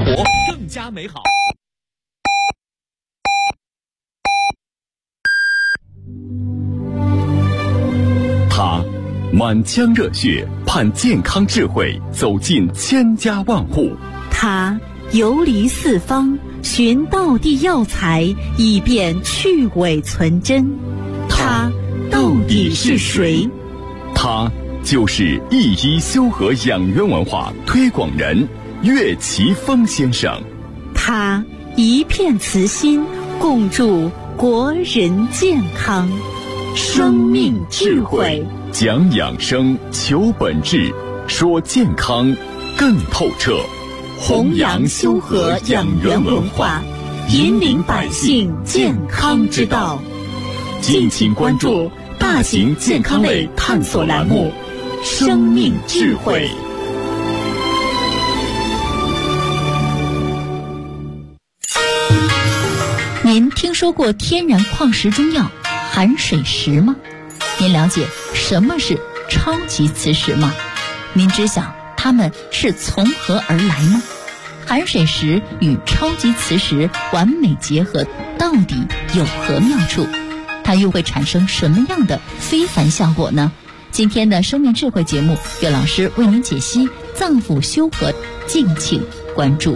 活更加美好。 他满腔热血盼健康智慧走进千家万户， 他游离四方寻道地药材以便去伪存真，他到底是谁？ 他就是一医修和养元文化推广人岳奇峰先生。 他一片慈心共筑国人健康，生命智慧， 讲养生求本质，说健康更透彻， 弘扬修和养元文化，引领百姓健康之道。 敬请关注大型健康类探索栏目《生命智慧》。 您听说过天然矿石中药含水石吗？您了解什么是超级磁石吗？您知晓它们是从何而来吗？含水石与超级磁石完美结合，到底有何妙处？它又会产生什么样的非凡效果呢？今天的生命智慧节目，岳老师为您解析脏腑修和，敬请关注。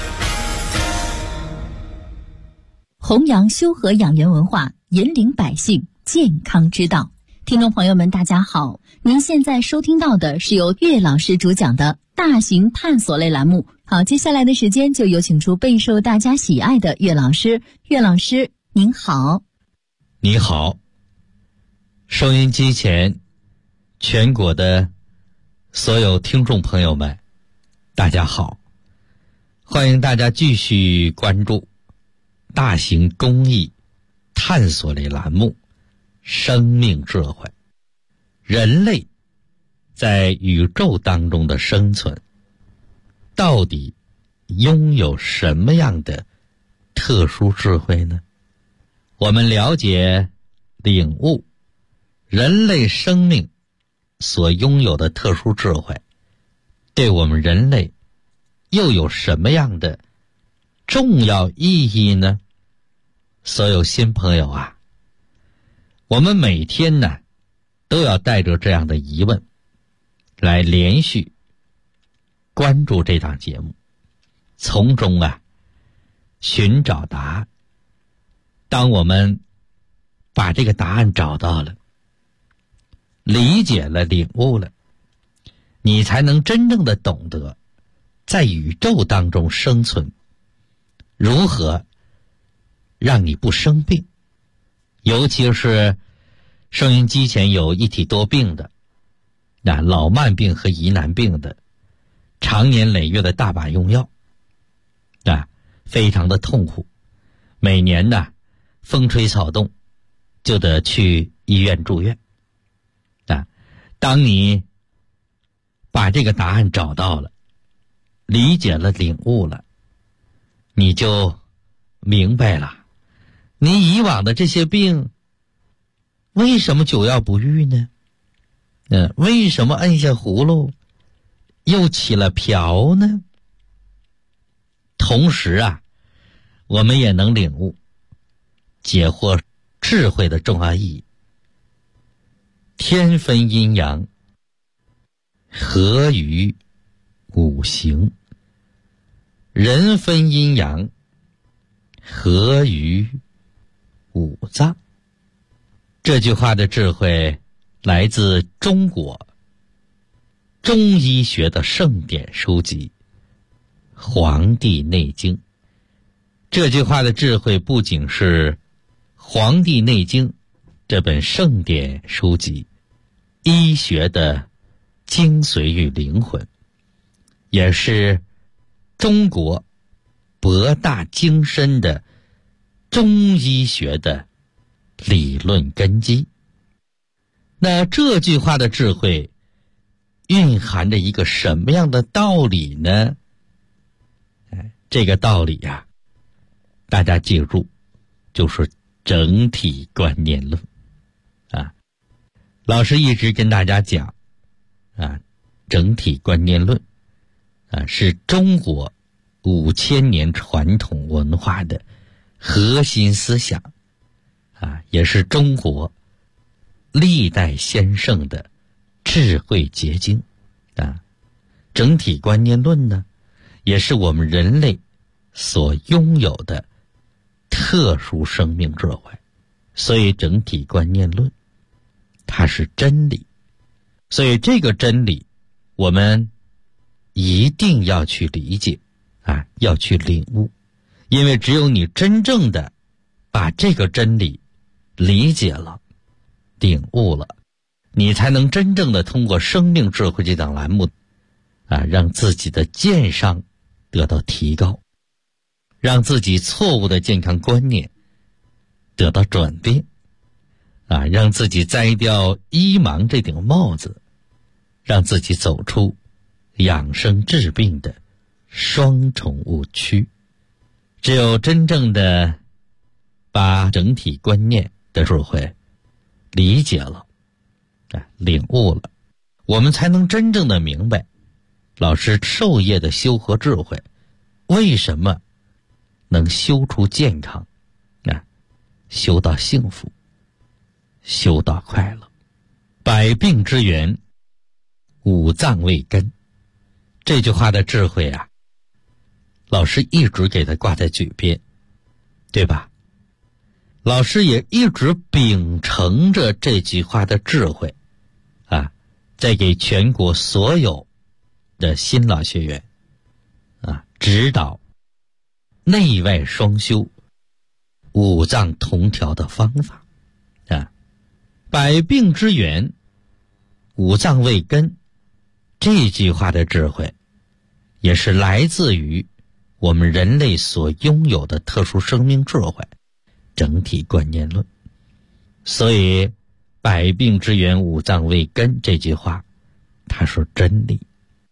弘扬修和养元文化，引领百姓健康之道。听众朋友们大家好，您现在收听到的是由岳老师主讲的大型探索类栏目。好，接下来的时间就有请出备受大家喜爱的岳老师。岳老师您好。 你好，收音机前全国的所有听众朋友们大家好，欢迎大家继续关注大型公益探索类栏目生命智慧。人类在宇宙当中的生存到底拥有什么样的特殊智慧呢？我们了解领悟人类生命所拥有的特殊智慧，对我们人类又有什么样的重要意义呢？所有新朋友啊，我们每天呢都要带着这样的疑问来连续关注这档节目，从中寻找答案。当我们把这个答案找到了，理解了，领悟了，你才能真正的懂得在宇宙当中生存如何让你不生病。尤其是收音机前有一体多病的，老慢病和疑难病的，常年累月的大把用药，非常的痛苦，每年风吹草动就得去医院住院。当你把这个答案找到了，理解了，领悟了，你就明白了，你以往的这些病为什么久药不愈呢？为什么摁下葫芦又起了瓢呢？同时我们也能领悟解惑智慧的重要意义。天分阴阳，合于五行；人分阴阳，合于五脏。这句话的智慧来自中国中医学的圣典书籍《黄帝内经》。这句话的智慧不仅是《黄帝内经》这本圣典书籍医学的精髓与灵魂，也是中国博大精深的中医学的理论根基。那这句话的智慧蕴含着一个什么样的道理呢？这个道理大家记住，就是整体观念论老师一直跟大家讲整体观念论是中国 5000年传统文化的核心思想也是中国历代先圣的智慧结晶整体观念论呢，也是我们人类所拥有的特殊生命智慧。所以整体观念论它是真理，所以这个真理我们一定要去理解要去领悟，因为只有你真正的把这个真理理解了领悟了，你才能真正的通过生命智慧这档栏目让自己的健商得到提高，让自己错误的健康观念得到转变让自己摘掉医盲这顶帽子，让自己走出养生治病的双重误区。只有真正的把整体观念的智慧理解了领悟了，我们才能真正的明白老师授业的修和智慧为什么能修出健康修到幸福，修到快乐。百病之源，五脏为根，这句话的智慧老师一直给它挂在嘴边，对吧？老师也一直秉承着这句话的智慧在给全国所有的新老学员指导内外双修五脏同调的方法百病之源，五脏为根，这句话的智慧也是来自于我们人类所拥有的特殊生命智慧整体观念论。所以百病之源，五脏为根这句话它是真理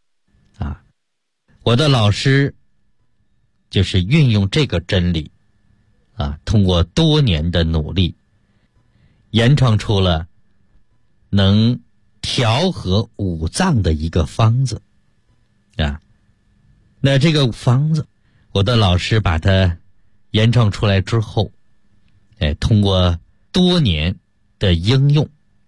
我的老师就是运用这个真理通过多年的努力研创出了能调和五脏的一个方子那这个方子我的老师把它研创出来之后通过多年的应用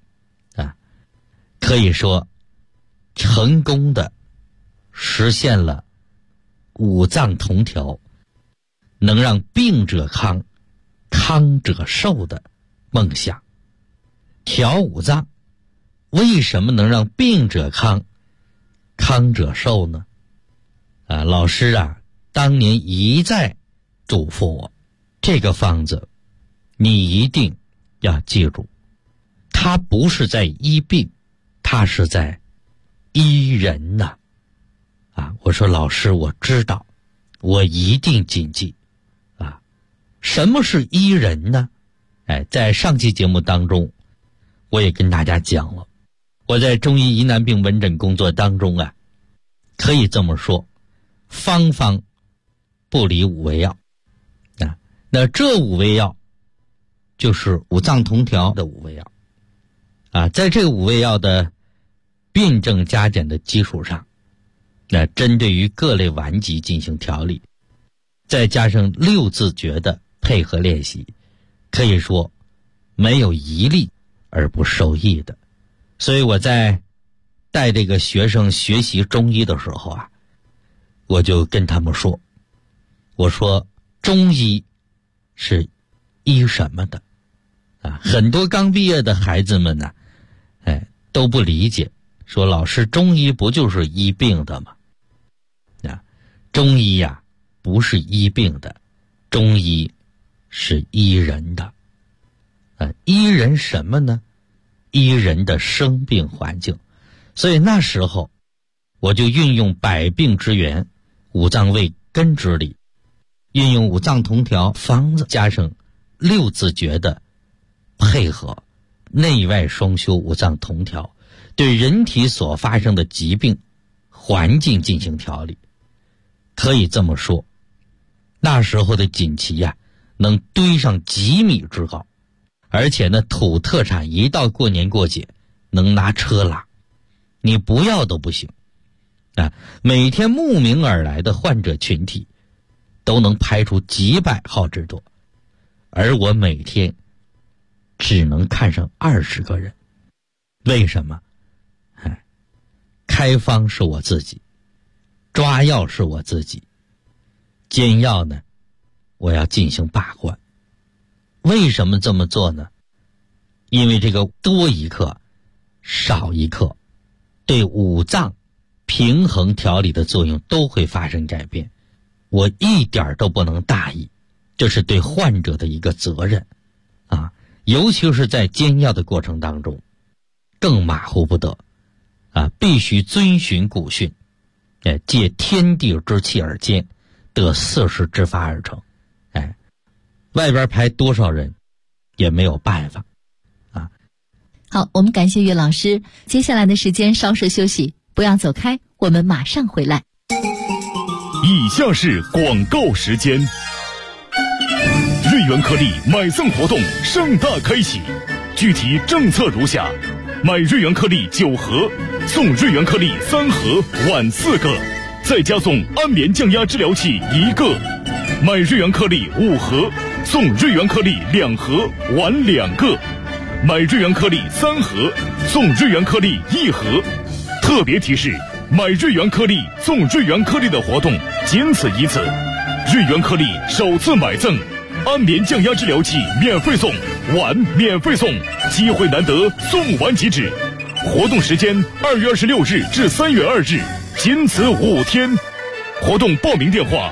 可以说成功的实现了五脏同调，能让病者康，康者寿的梦想。调五脏为什么能让病者康，康者寿呢？老师当年一再嘱咐我，这个方子你一定要记住，它不是在医病，它是在医人呐。我说老师我知道，我一定谨记什么是医人呢？在上期节目当中我也跟大家讲了，我在中医疑难病门诊工作当中可以这么说，方方不离五味药那这五味药就是五脏同调的五味药在这个五味药的辩证加减的基础上，那针对于各类顽疾进行调理，再加上六字诀的配合练习，可以说没有一例而不受益的。所以我在带这个学生学习中医的时候我就跟他们说，我说中医是医什么的很多刚毕业的孩子们都不理解，说老师中医不就是医病的吗？中医不是医病的，中医是医人的医人什么呢？医人的生病环境。所以那时候我就运用百病之源，五脏为根之理，运用五脏同调方子，加上六字诀的配合，内外双修，五脏同调，对人体所发生的疾病环境进行调理。可以这么说，那时候的锦旗能堆上几米之高，而且呢土特产一到过年过节能拿车拉，你不要都不行每天慕名而来的患者群体都能排出几百号之多，而我每天只能看上20个人。为什么？开方是我自己，抓药是我自己，煎药呢，我要进行把关。为什么这么做呢？因为这个多一克少一克对五脏平衡调理的作用都会发生改变，我一点都不能大意，这是对患者的一个责任啊！尤其是在煎药的过程当中更马虎不得啊！必须遵循古训，借天地之气而煎，得四时之法而成。外边排多少人也没有办法啊！ 好，我们感谢岳老师。接下来的时间稍事休息，不要走开，我们马上回来。 以下是广告时间。瑞元颗粒买赠活动盛大开启，具体政策如下：买瑞元颗粒9盒，送瑞元颗粒3盒，晚4个，再加送安眠降压治疗器1个；买瑞元颗粒5盒，送瑞元颗粒2盒，晚2个；买瑞元颗粒3盒，送瑞元颗粒1盒。特别提示：买瑞元颗粒送瑞元颗粒的活动仅此一次，瑞元颗粒首次买赠安眠降压治疗器免费送，碗免费送，机会难得，送完即止。活动时间2月26日至3月2日，仅此5天。活动报名电话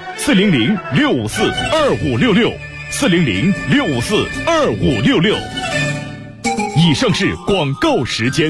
400-654-2566，400-654-2566。以上是广告时间。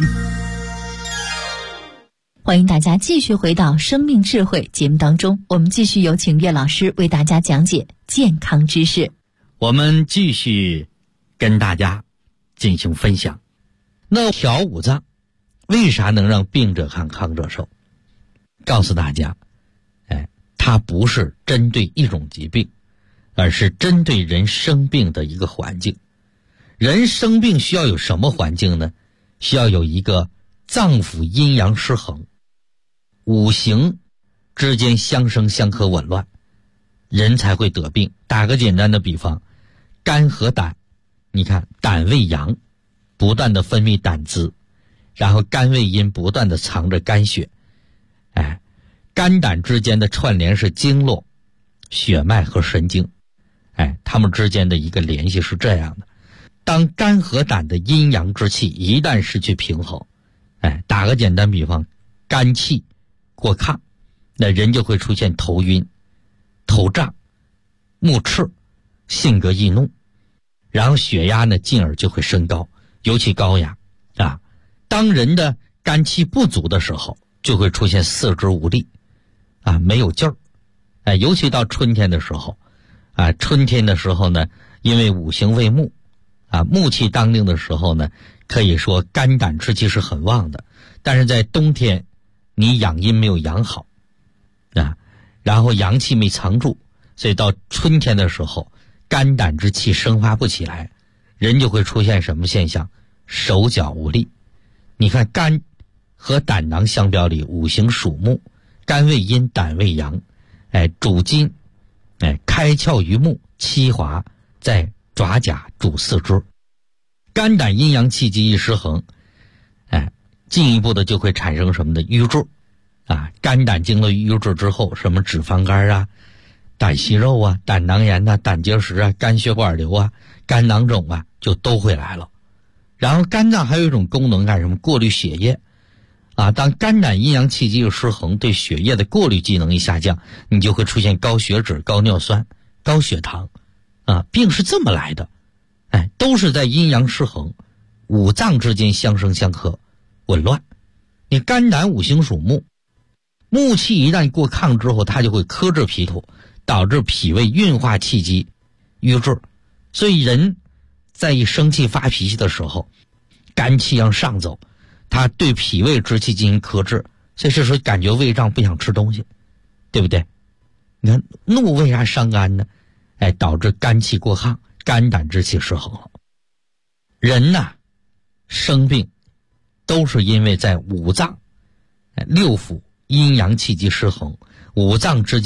欢迎大家继续回到生命智慧节目当中，我们继续有请岳老师为大家讲解健康知识。 我们继续跟大家进行分享。那调五脏为啥能让病者看康者寿？告诉大家，它不是针对一种疾病，而是针对人生病的一个环境。人生病需要有什么环境呢？需要有一个脏腑阴阳失衡，五行之间相生相克紊乱，人才会得病。打个简单的比方，肝和胆，你看胆为阳，不断的分泌胆汁，然后肝为阴，不断的藏着肝血。肝胆之间的串联是经络、血脉和神经，它们之间的一个联系是这样的。当肝和胆的阴阳之气一旦失去平衡，打个简单比方，肝气过亢，那人就会出现头晕、头胀、目赤、性格易怒，然后血压呢进而就会升高，尤其高压啊。当人的肝气不足的时候，就会出现四肢无力啊，没有劲儿。尤其到春天的时候啊，春天的时候呢，因为五行为木啊，木气当令的时候呢，可以说肝胆之气是很旺的。但是在冬天，你养阴没有养好啊，然后阳气没藏住，所以到春天的时候，肝胆之气生发不起来，人就会出现什么现象？手脚无力。你看肝和胆囊相表里，五行属木，肝为阴，胆为阳，主筋，开窍于目，七华在爪甲，主四肢。肝胆阴阳气机一失衡，进一步的就会产生什么的瘀滞啊。肝胆经了瘀滞之后，什么脂肪肝啊、胆息肉啊、胆囊炎啊、胆结石啊、肝血管瘤啊、肝囊肿啊，就都会来了。然后肝脏还有一种功能干什么？过滤血液啊。当肝胆阴阳气机一失衡，对血液的过滤机能一下降，你就会出现高血脂、高尿酸、高血糖啊。病是这么来的，都是在阴阳失衡，五脏之间相生相克紊乱。你肝胆五行属木，木气一旦过亢之后，它就会克制脾土，导致脾胃运化气机瘀滞。所以人在一生气发脾气的时候，肝气要上走，它对脾胃之气进行克制，所以这时候感觉胃胀，不想吃东西，对不对？你看怒为啥伤肝呢？导致肝气过亢，肝胆之气失衡了。人呐，生病都是因为在五脏、六腑阴阳气机失衡，五脏之间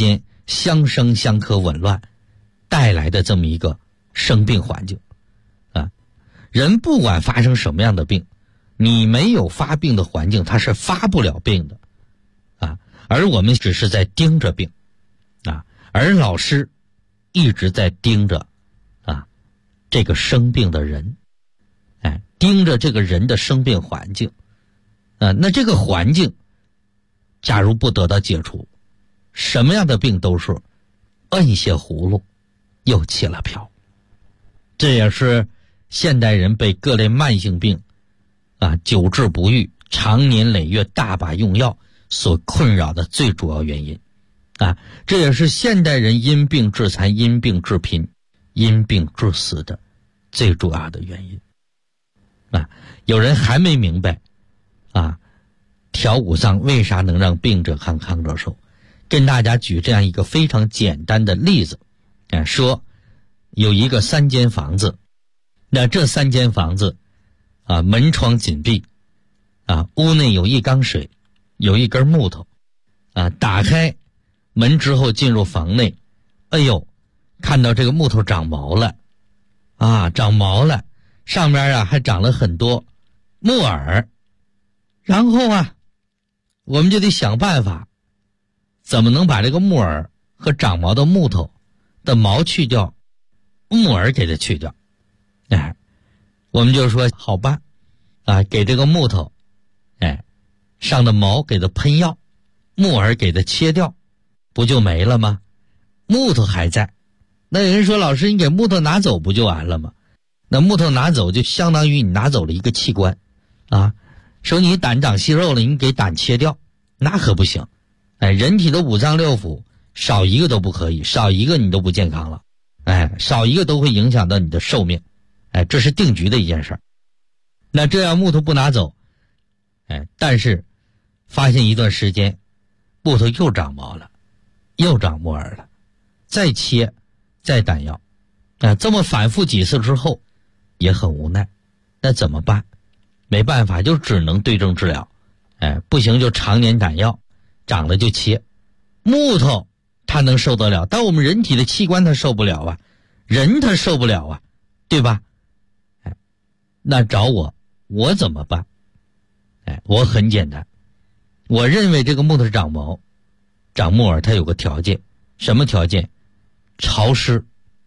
相生相克紊乱带来的这么一个生病环境啊。人不管发生什么样的病，你没有发病的环境，他是发不了病的啊。而我们只是在盯着病啊，而老师一直在盯着啊这个生病的人，盯着这个人的生病环境啊。那这个环境假如不得到解除，什么样的病都是摁下葫芦又起了瓢。这也是现代人被各类慢性病啊久治不愈，长年累月大把用药所困扰的最主要原因啊。这也是现代人因病致残、因病致贫、因病致死的最主要的原因啊。有人还没明白啊，调五脏为啥能让病者康，康者寿？跟大家举这样一个非常简单的例子，说有一个3间房子，那这3间房子啊，门窗紧闭啊，屋内有一缸水，有一根木头啊，打开门之后进入房内，哎呦，看到这个木头长毛了啊，长毛了，上面啊还长了很多木耳，然后啊我们就得想办法怎么能把这个木耳和长毛的木头的毛去掉，木耳给它去掉。我们就说好办啊，给这个木头上的毛给它喷药，木耳给它切掉，不就没了吗？木头还在。那有人说老师你给木头拿走不就完了吗？那木头拿走就相当于你拿走了一个器官啊。说你胆长息肉了，你给胆切掉，那可不行。人体的5脏6腑少一个都不可以，少一个你都不健康了，少一个都会影响到你的寿命，这是定局的一件事。那这样木头不拿走，但是发现一段时间木头又长毛了，又长木耳了，再切再胆药，这么反复几次之后也很无奈，那怎么办？没办法，就只能对症治疗，不行就常年胆药，长了就切。木头它能受得了，但我们人体的器官它受不了啊，人它受不了啊，对吧？那找我怎么办？我很简单，我认为这个木头长毛长木耳它有个条件，什么条件？潮湿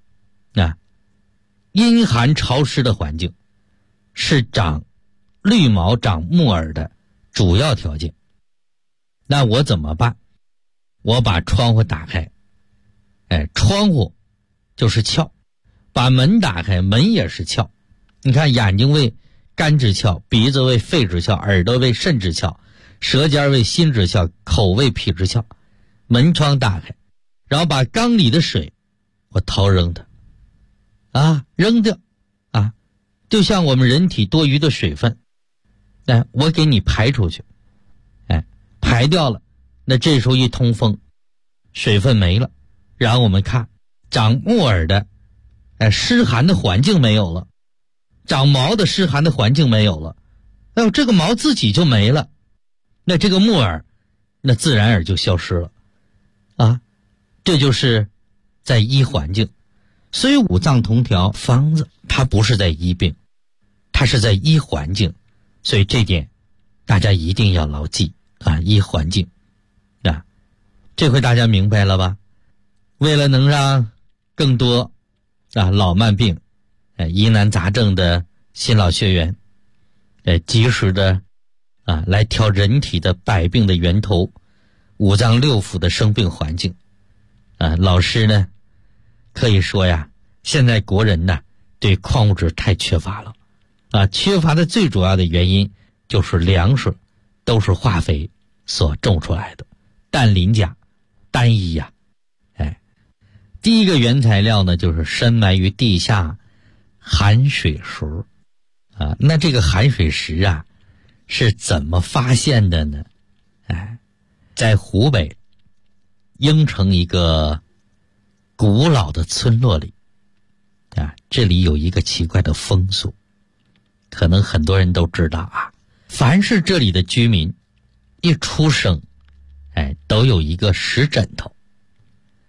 阴寒潮湿的环境是长绿毛长木耳的主要条件。那我怎么办？我把窗户打开，窗户就是窍，把门打开，门也是窍。你看眼睛为肝之窍，鼻子为肺之窍，耳朵为肾之窍，舌尖为心之窍，口为脾之窍。门窗打开，然后把缸里的水我掏扔它扔掉就像我们人体多余的水分，我给你排出去，排掉了，那这时候一通风，水分没了，然后我们看长木耳的湿寒的环境没有了，长毛的湿寒的环境没有了，这个毛自己就没了，那这个木耳那自然而就消失了这就是在医环境。所以五脏同调方子它不是在医病，它是在医环境，所以这点大家一定要牢记医环境这回大家明白了吧？为了能让更多老慢病疑难杂症的新老学员及时的来调人体的百病的源头，五脏六腑的生病环境老师呢可以说呀，现在国人呢对矿物质太缺乏了缺乏的最主要的原因就是粮食都是化肥所种出来的，氮磷钾单一第一个原材料呢就是深埋于地下含水石那这个含水石是怎么发现的呢？在湖北应城一个古老的村落里这里有一个奇怪的风俗，可能很多人都知道凡是这里的居民一出生都有一个石枕头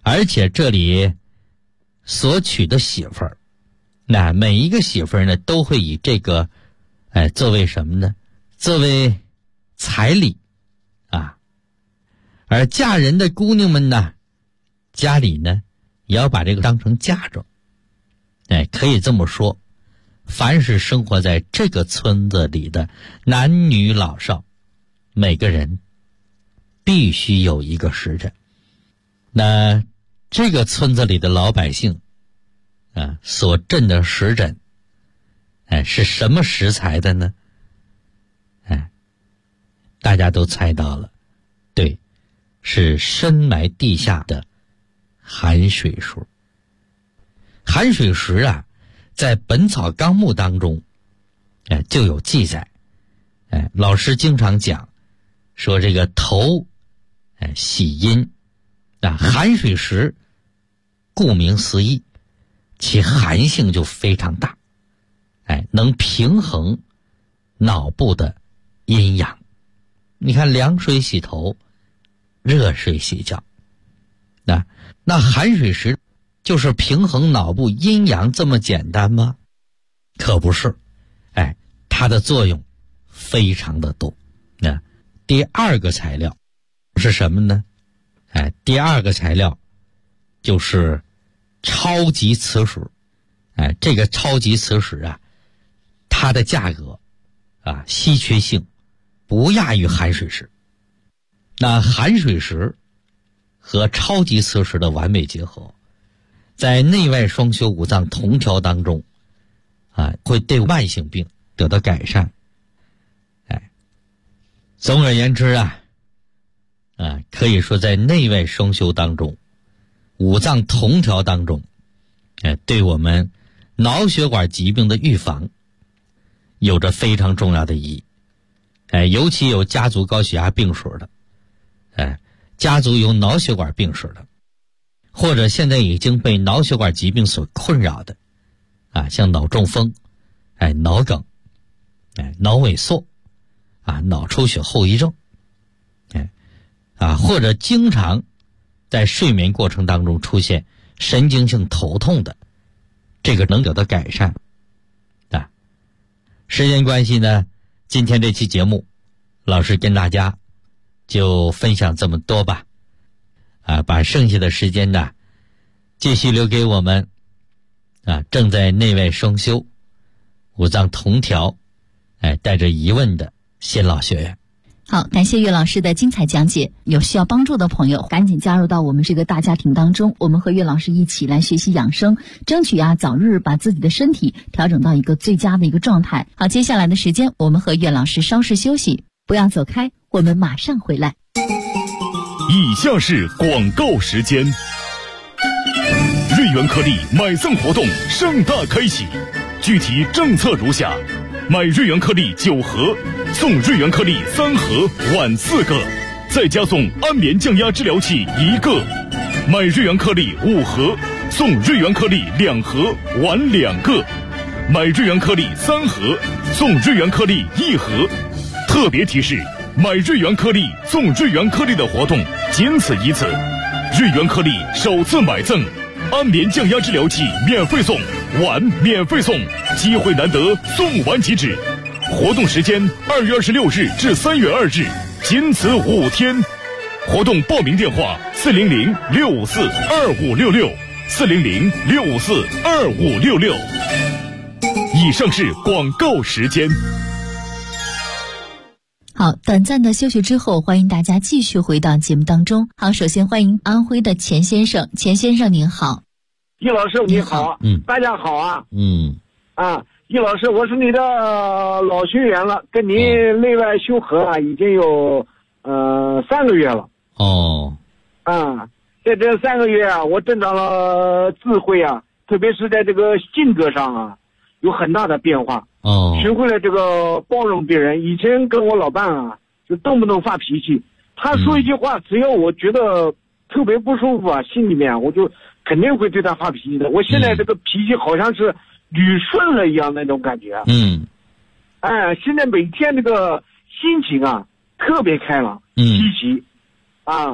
而且这里所娶的媳妇儿，那每一个媳妇儿呢，都会以这个，作为什么呢？作为彩礼啊。而嫁人的姑娘们呢，家里呢也要把这个当成嫁妆。可以这么说，凡是生活在这个村子里的男女老少，每个人必须有一个时辰。那这个村子里的老百姓所镇的时辰是什么食材的呢？大家都猜到了，对，是深埋地下的寒水石。寒水石在《本草纲目》当中就有记载。老师经常讲说这个头喜阴，寒水石顾名思义，其寒性就非常大，能平衡脑部的阴阳。你看，凉水洗头，热水洗脚，那寒水石就是平衡脑部阴阳这么简单吗？可不是，它的作用非常的多。第二个材料是什么呢？第二个材料就是超级磁石。这个超级磁石它的价格稀缺性不亚于寒水石。那寒水石和超级磁石的完美结合，在内外双修五脏同调当中会对慢性病得到改善。总而言之可以说在内外双修当中，五脏同调当中，对我们脑血管疾病的预防有着非常重要的意义。尤其有家族高血压病史的，家族有脑血管病史的，或者现在已经被脑血管疾病所困扰的，像脑中风、脑梗、脑萎缩、脑出血后遗症，或者经常在睡眠过程当中出现神经性头痛的，这个能得到改善。时间关系呢，今天这期节目老师跟大家就分享这么多吧。把剩下的时间呢继续留给我们正在内外双修五脏同调带着疑问的新老学员。 好，感谢岳老师的精彩讲解。有需要帮助的朋友赶紧加入到我们这个大家庭当中，我们和岳老师一起来学习养生，争取早日把自己的身体调整到一个最佳的一个状态。好，接下来的时间我们和岳老师稍事休息，不要走开，我们马上回来。 以下是广告时间。瑞元颗粒买赠活动盛大开启，具体政策如下：买瑞元颗粒9盒，送瑞元颗粒3盒，碗4个，再加送安眠降压治疗器1个；买瑞元颗粒5盒，送瑞元颗粒2盒，碗2个；买瑞元颗粒3盒，送瑞元颗粒1盒。特别提示：买瑞元颗粒送瑞元颗粒的活动仅此一次，瑞元颗粒首次买赠，安眠降压治疗器免费送，碗免费送，机会难得，送完即止。活动时间2月26日至3月2日，仅此5天。活动报名电话400-654-2566，400-654-2566。以上是广告时间。 好，短暂的休息之后，欢迎大家继续回到节目当中。好，首先欢迎安徽的钱先生。钱先生您好。 易老师你好。大家好啊。易老师，我是你的老学员了，跟您内外修合已经有3个月了。在这3个月我增长了智慧特别是在这个性格上有很大的变化。学会了这个包容别人。以前跟我老伴就动不动发脾气，他说一句话，只要我觉得特别不舒服心里面我就肯定会对他发脾气的。我现在这个脾气好像是捋顺了一样那种感觉。现在每天这个心情特别开朗，积极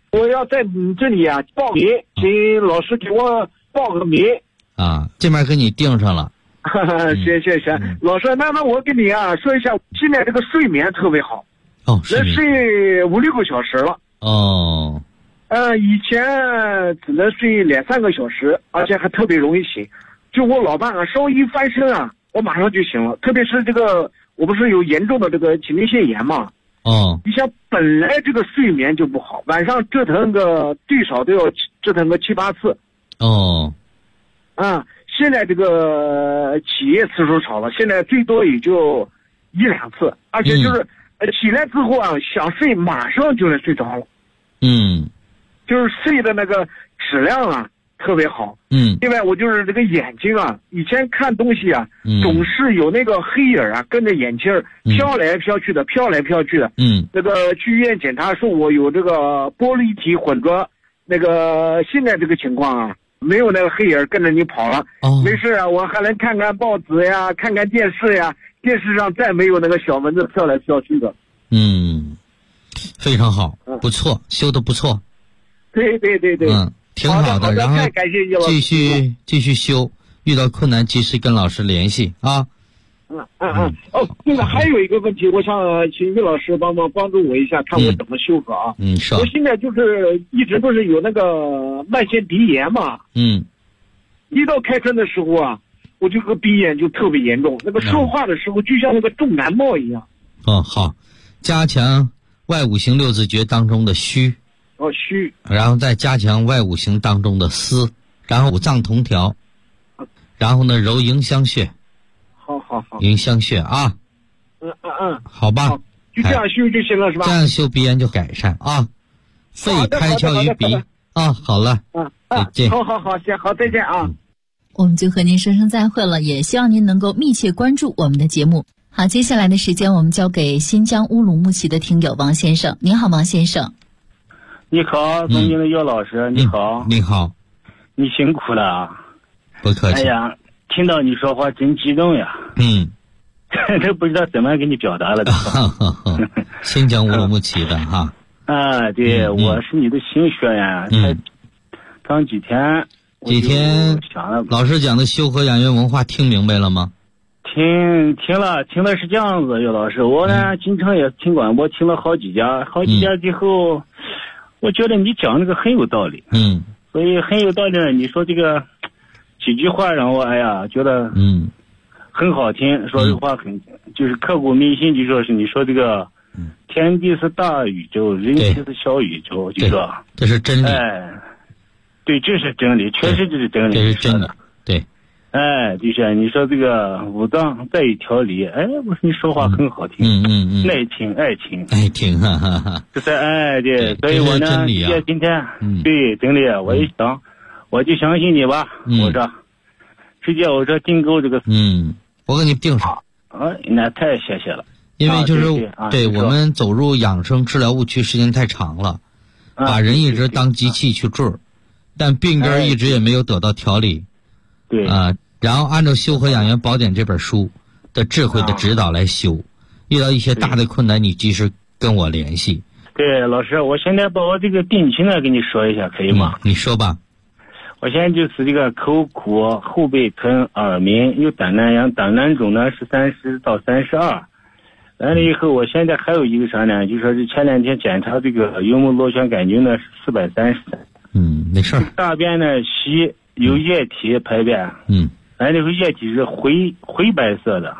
我要在你这里啊报名，请老师给我报个名。 啊，这边给你定上了。 行，老师，那我跟你啊说一下，现在这个睡眠特别好。 哦， 能睡5-6个小时了。 哦。 以前只能睡2-3个小时，而且还特别容易醒。就我老伴啊，稍微一翻身啊，我马上就醒了。特别是这个，我不是有严重的这个前列腺炎嘛。 哦。 你像本来这个睡眠就不好，晚上折腾个最少都要折腾个7-8次。 哦。 现在这个起夜次数少了，现在最多也就1-2次，而且就是起来之后啊，想睡马上就能睡着了。就是睡的那个质量啊特别好。另外我就是这个眼睛啊，以前看东西啊，总是有那个黑影啊跟着眼睛飘来飘去的。这个去医院检查说我有这个玻璃体混浊，那个现在这个情况啊，没有那个黑影跟着你跑了。没事啊，我还能看看报纸呀，看看电视呀，电视上再没有那个小蚊子飘来飘去的。 非常好，不错，修得不错。 对。 挺好的。然后感谢叶老师， 继续修，遇到困难及时跟老师联系啊。 对了，还有一个问题，我想请叶老师帮助我一下，看我怎么修复啊。 说。 我现在就是一直都是有那个慢性鼻炎嘛。一到开春的时候啊，我这个鼻炎就特别严重，那个说话的时候就像那个重感冒一样。 好，加强外五行6字诀当中的虚。 虚。 然后再加强外五行当中的思，然后五脏同调，然后呢揉迎香穴。 好。 迎香穴啊。好吧。 就这样修就行了是吧？ 这样修鼻炎就改善啊。肺开窍于鼻啊。好了。再见。 好，行，好，再见啊。 我们就和您说声再会了，也希望您能够密切关注我们的节目。好，接下来的时间我们交给新疆乌鲁木齐的听友王先生。您好，王先生。 你好，尊敬的叶老师，你好。 你好。 你辛苦了啊。 不客气。 哎呀，听到你说话真激动呀。都不知道怎么给你表达了的。 新疆乌鲁木齐的哈。 对，我是你的新学员，才刚几天。 老师讲的修和养元文化听明白了吗？ 听了是这样子，叶老师，我呢经常也听广播，听了好几家之后，我觉得你讲这个很有道理。所以很有道理。你说这个几句话让我觉得很好听。说实话就是刻骨铭心，就说是你说这个天地是大宇宙，人体是小宇宙，就说这是真理。 对，这是真理，确实这是真理。 这是真的。对。 就是你说这个五脏在一条理，我说你说话很好听。爱情。这是对，所以我呢也今天对真理，我一想，我就相信你吧。我说直接订购这个。 我给你订上。 那太谢谢了。 因为就是对我们走入养生治疗误区时间太长了，把人一直当机器去治，但病根一直也没有得到调理。 对然后按照《修和养元宝典》这本书的智慧的指导来修，遇到一些大的困难，你及时跟我联系。 对，老师，我现在把我这个病情呢跟你说一下，可以吗？ 你说吧。 我现在就是这个口苦、后背疼、耳鸣，有胆囊炎，胆囊肿呢是30到32。完了以后，我现在还有一个啥呢？就说是前2天检查这个幽门螺旋杆菌呢是433。 没事。 大便呢稀，有液体排便。那个液体是灰白色的。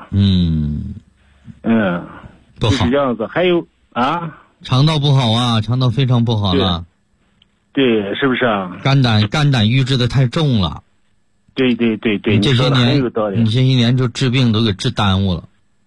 不好。 就是这样子。还有肠道不好啊，肠道非常不好了。 对，是不是啊？ 肝胆郁滞的太重了。 对，你说的很有道理。 你这些年就治病都给治耽误了。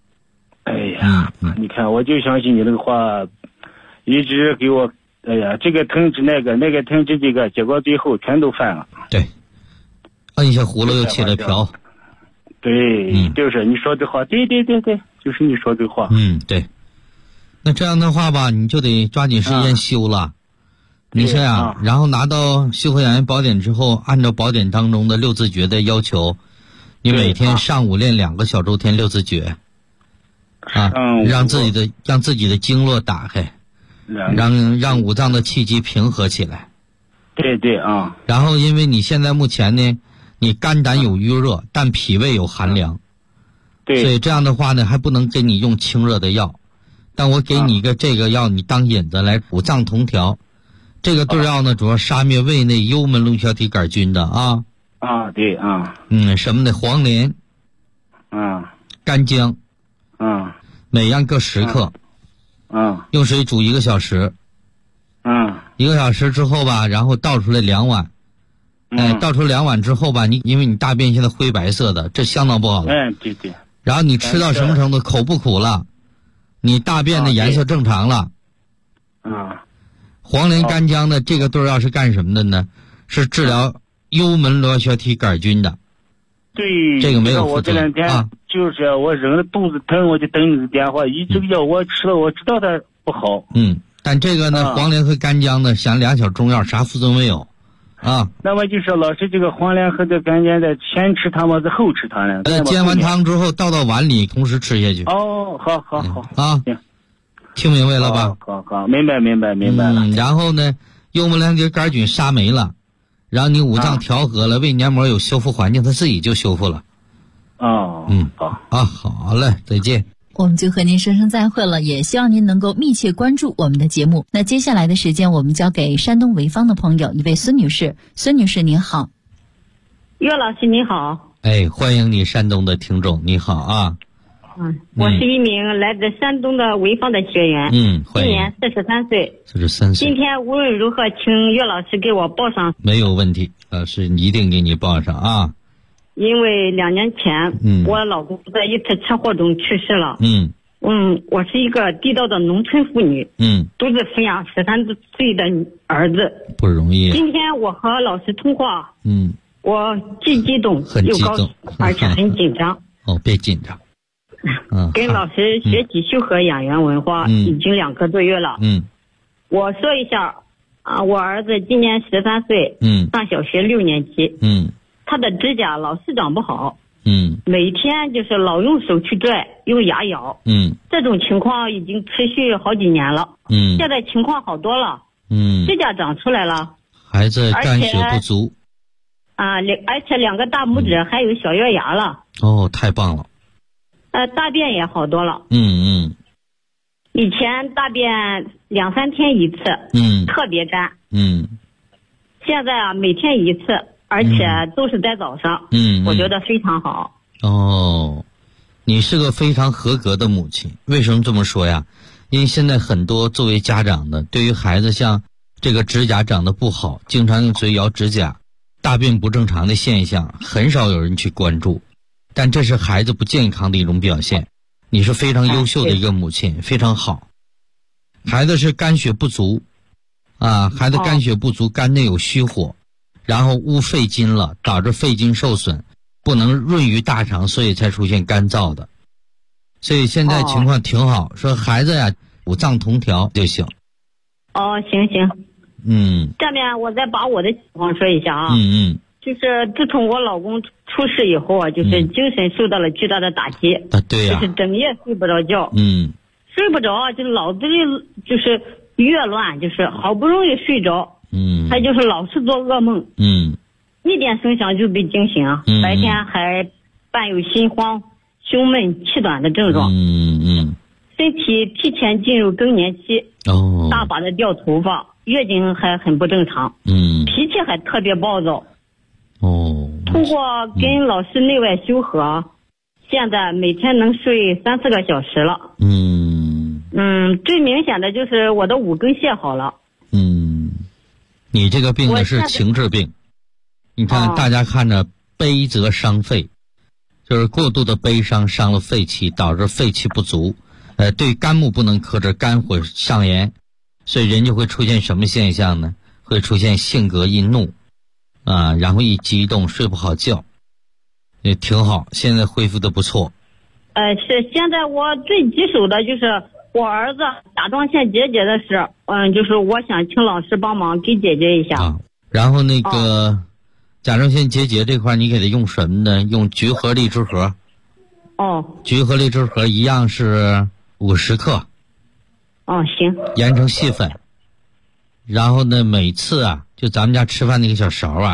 你看，我就相信你那个话，一直给我，这个疼治那个，那个疼治这个，结果最后全都犯了。对。 摁一下葫芦又起了瓢。 对，就是你说这话，对，就是你说这话。 对。那这样的话吧，你就得抓紧时间修了。你这样，然后拿到《修和养元宝典》之后，按照宝典当中的6字诀的要求，你每天上午练2个小周天6字诀。让自己的经络打开， 让五脏的气机平和起来。 对对啊。 然后因为你现在目前呢，你肝胆有郁热，但脾胃有寒凉， 对， 所以这样的话呢，还不能给你用清热的药，但我给你一个这个药，你当引子来五脏同调。这个对药呢，主要杀灭胃内幽门螺旋体杆菌的啊。 啊，对啊。 什么的黄连，干姜，每样各10克，用水煮1个小时，1个小时之后吧，然后倒出来2碗，倒出2碗之后吧，因为你大便现在灰白色的，这相当不好了。 对对。 然后你吃到什么程度？口不苦了，你大便的颜色正常了。黄连干姜的这个对药是干什么的呢？是治疗幽门螺旋体杆菌的。 对， 这个没有我这2天就是我忍着肚子疼，我就等你的电话。这个药我吃了，我知道它不好。 但这个呢，黄连和干姜呢，像2小中药，啥副作用没有啊。 那么就是老师，这个黄连和这干姜在先吃它吗？在后吃它呢？ 煎完汤之后倒到碗里，同时吃下去。 哦，好啊，行，听明白了吧？ 好，明白了。 然后呢，幽门螺旋体杆菌杀没了，然后你五脏调和了，胃黏膜有修复环境，它自己就修复了。好嘞，再见。 我们就和您说声再会了，也希望您能够密切关注我们的节目。那接下来的时间，我们交给山东潍坊的朋友一位孙女士。孙女士您好。 岳老师你好。 欢迎你，山东的听众你好啊。 我是一名来自山东的潍坊的学员。今年43岁。 43岁。 今天无论如何，请岳老师给我报上。 没有问题，老师一定给你报上啊。 因为2年前，我老公在一次车祸中去世了。我是一个地道的农村妇女。独自抚养13岁的儿子， 不容易。 今天我和老师通话，我既激动又高兴，而且很紧张。 别紧张。 跟老师学习修和养元文化已经2个多月了。我说一下我儿子今年13岁，上小学6年级。他的指甲老是长不好，每天就是老用手去拽，用牙咬，这种情况已经持续好几年了。现在情况好多了，指甲长出来了， 孩子肝血不足， 而且2个大拇指还有小月牙了。 太棒了。 大便也好多了。以前大便2、3天一次，特别干。现在每天1次。而且都是在早上，我觉得非常好。 你是个非常合格的母亲。为什么这么说呀？因为现在很多作为家长的，对于孩子像这个指甲长得不好，经常用嘴咬指甲，大便不正常的现象，很少有人去关注。但这是孩子不健康的一种表现。你是非常优秀的一个母亲，非常好。孩子是肝血不足，孩子肝血不足，肝内有虚火。然后误肺经了，导致肺经受损，不能润于大肠，所以才出现干燥的。所以现在情况挺好，说孩子呀五脏同调就行。 行。下面我再把我的情况说一下啊。就是自从我老公出事以后就是精神受到了巨大的打击。 对呀。 就是整夜睡不着觉。睡不着，就是脑子里就是越乱，就是好不容易睡着。他就是老是做噩梦，一点声响就被惊醒，白天还伴有心慌、胸闷、气短的症状，身体提前进入更年期，大把的掉头发，月经还很不正常，脾气还特别暴躁。通过跟老师内外修和，现在每天能睡3、4个小时了。最明显的就是我的5根线好了。 你这个病呢是情志病，你看大家看着悲则伤肺，就是过度的悲伤伤了肺气，导致肺气不足，对肝木不能克制，肝火上炎，所以人就会出现什么现象呢？会出现性格易怒，然后一激动睡不好觉，也挺好，现在恢复的不错。 是现在我最棘手的就是我儿子甲状腺结节的事，就是我想请老师帮忙给解决一下。 然后那个甲状腺结节这块你给他用什么呢？用菊核荔枝核。菊核荔枝核一样是50克。 哦，行。 研成细粉，然后呢，每次啊，就咱们家吃饭那个小勺啊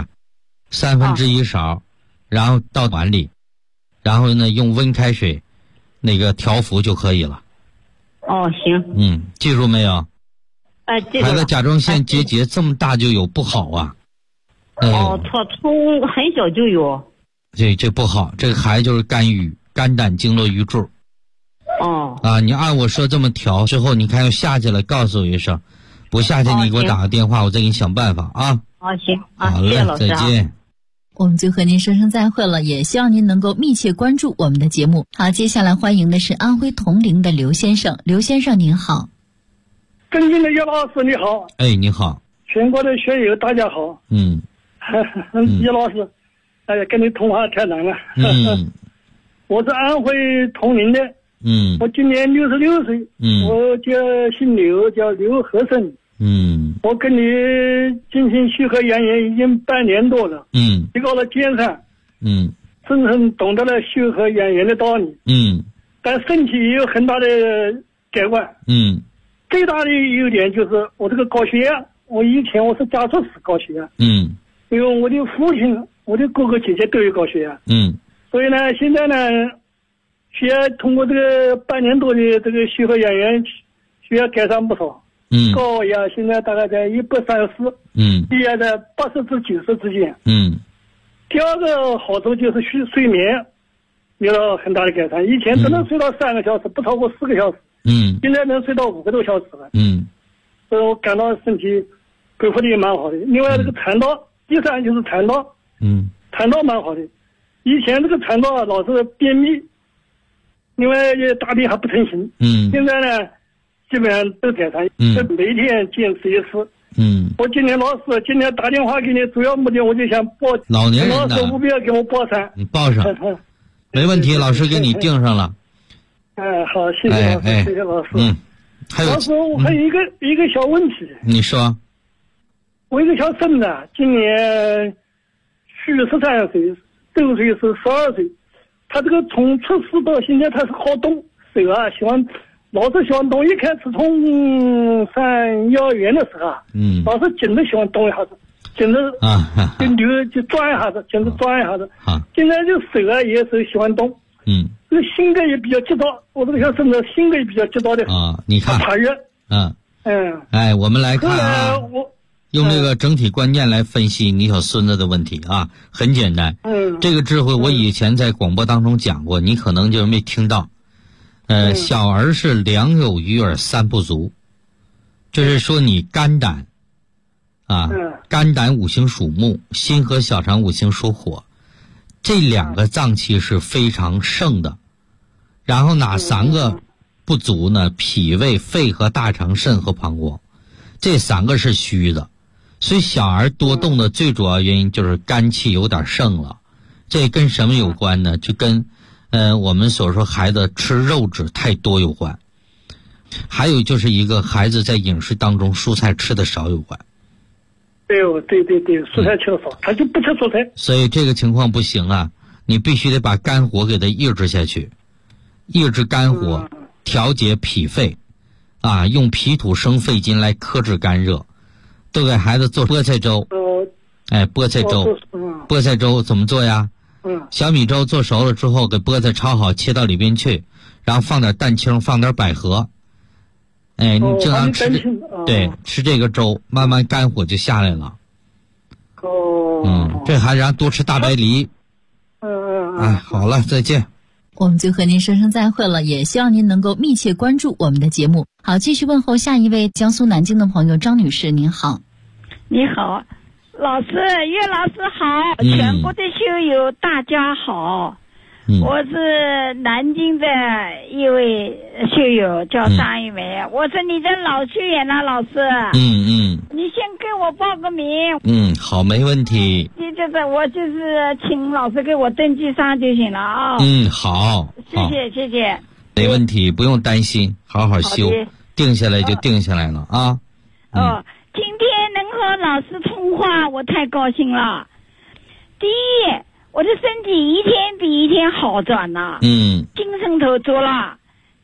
，1/3勺，然后倒碗里，然后呢，用温开水那个调服就可以了。 哦，行。 记住没有？ 记住了。 孩子甲状腺结节这么大就有，不好啊。 他从很小就有。 这不好，这个孩子就是肝胆经络瘀滞。你按我说这么调之后，你看要下去了，告诉我一声，不下去你给我打个电话，我再给你想办法啊。 行好嘞， 谢谢老师再见。 我们就和您说声再会了，也希望您能够密切关注我们的节目。好，接下来欢迎的是安徽铜陵的刘先生。刘先生您好。 尊敬的叶老师你好。 你好。 全国的学友大家好。叶老师，跟你通话太难了。我是安徽铜陵的。我今年66岁。我姓刘，叫刘和生。我跟你进行血核养颜已经半年多了。提高了监察。深深懂得了血核养颜的道理。但身体也有很大的改观。最大的优点就是我这个高血压，我以前我是家族史高血压。因为我的父亲、我的哥哥姐姐都有高血压。所以呢，现在呢，血压通过这个半年多的这个血核养颜，血压改善不少。高压现在大概在134。低压在80至90之间。第二个好处就是睡眠有了很大的改善，以前只能睡到3个小时，不超过4个小时。现在能睡到5个多小时了。所以我感到身体恢复的也蛮好的。另外这个肠道，第三就是肠道。肠道蛮好的。以前这个肠道老是便秘，另外大便还不成形。现在呢基本上都改善。每天坚持一次。我今天打电话给你，主要目的我就想报老年人的， 老师务必要给我报上。 你报上。没问题，老师给你定上了。 好，谢谢老师，谢谢老师。 还有老师，我还有一个小问题。 你说。 我一个小孙子，今年13岁，周岁是12岁。他这个从出世到现在他是好动，手啊老是喜欢动。一开始从上幼儿园的时候，老是紧着喜欢动一下子，紧着就转一下子，紧着转一下子。现在就手啊也是喜欢动。这个性格也比较急躁，我这个小孙子性格也比较急躁的。 你看。 怕热。 我们来看啊。用这个整体观念来分析你小孙子的问题啊，很简单。这个智慧我以前在广播当中讲过，你可能就没听到。小儿是2有余而3不足，就是说你肝胆肝胆五行属木，心和小肠五行属火，这2个脏器是非常盛的。然后哪3个不足呢？脾胃、肺和大肠、肾和膀胱，这3个是虚的。所以小儿多动的最主要原因就是肝气有点盛了。这跟什么有关呢？就跟我们所说孩子吃肉质太多有关，还有就是一个孩子在饮食当中蔬菜吃的少有关。 对，蔬菜吃的少，他就不吃蔬菜。 所以这个情况不行啊，你必须得把肝火给他抑制下去，抑制肝火，调节脾肺用脾土生肺金来克制肝热。都给孩子做菠菜粥。菠菜粥。菠菜粥怎么做呀？小米粥做熟了之后，给菠菜焯好，切到里边去，然后放点蛋清，放点百合。你经常吃吃这个粥，慢慢肝火就下来了。这孩子让多吃大白梨。好了，再见。 我们就和您说声再会了，也希望您能够密切关注我们的节目。好，继续问候下一位江苏南京的朋友张女士，您好。 你好，老师，岳老师好，全国的修友大家好。我是南京的一位修友，叫张玉梅，我是你的老学员了，老师。你先给我报个名。 好，没问题。 我就是请老师给我登记上就行了啊。 好， 谢谢。 没问题，不用担心，好好修，定下来就定下来了啊。 今天能和老师通话，我太高兴了。第一，我的身体一天比一天好转了。精神头足了，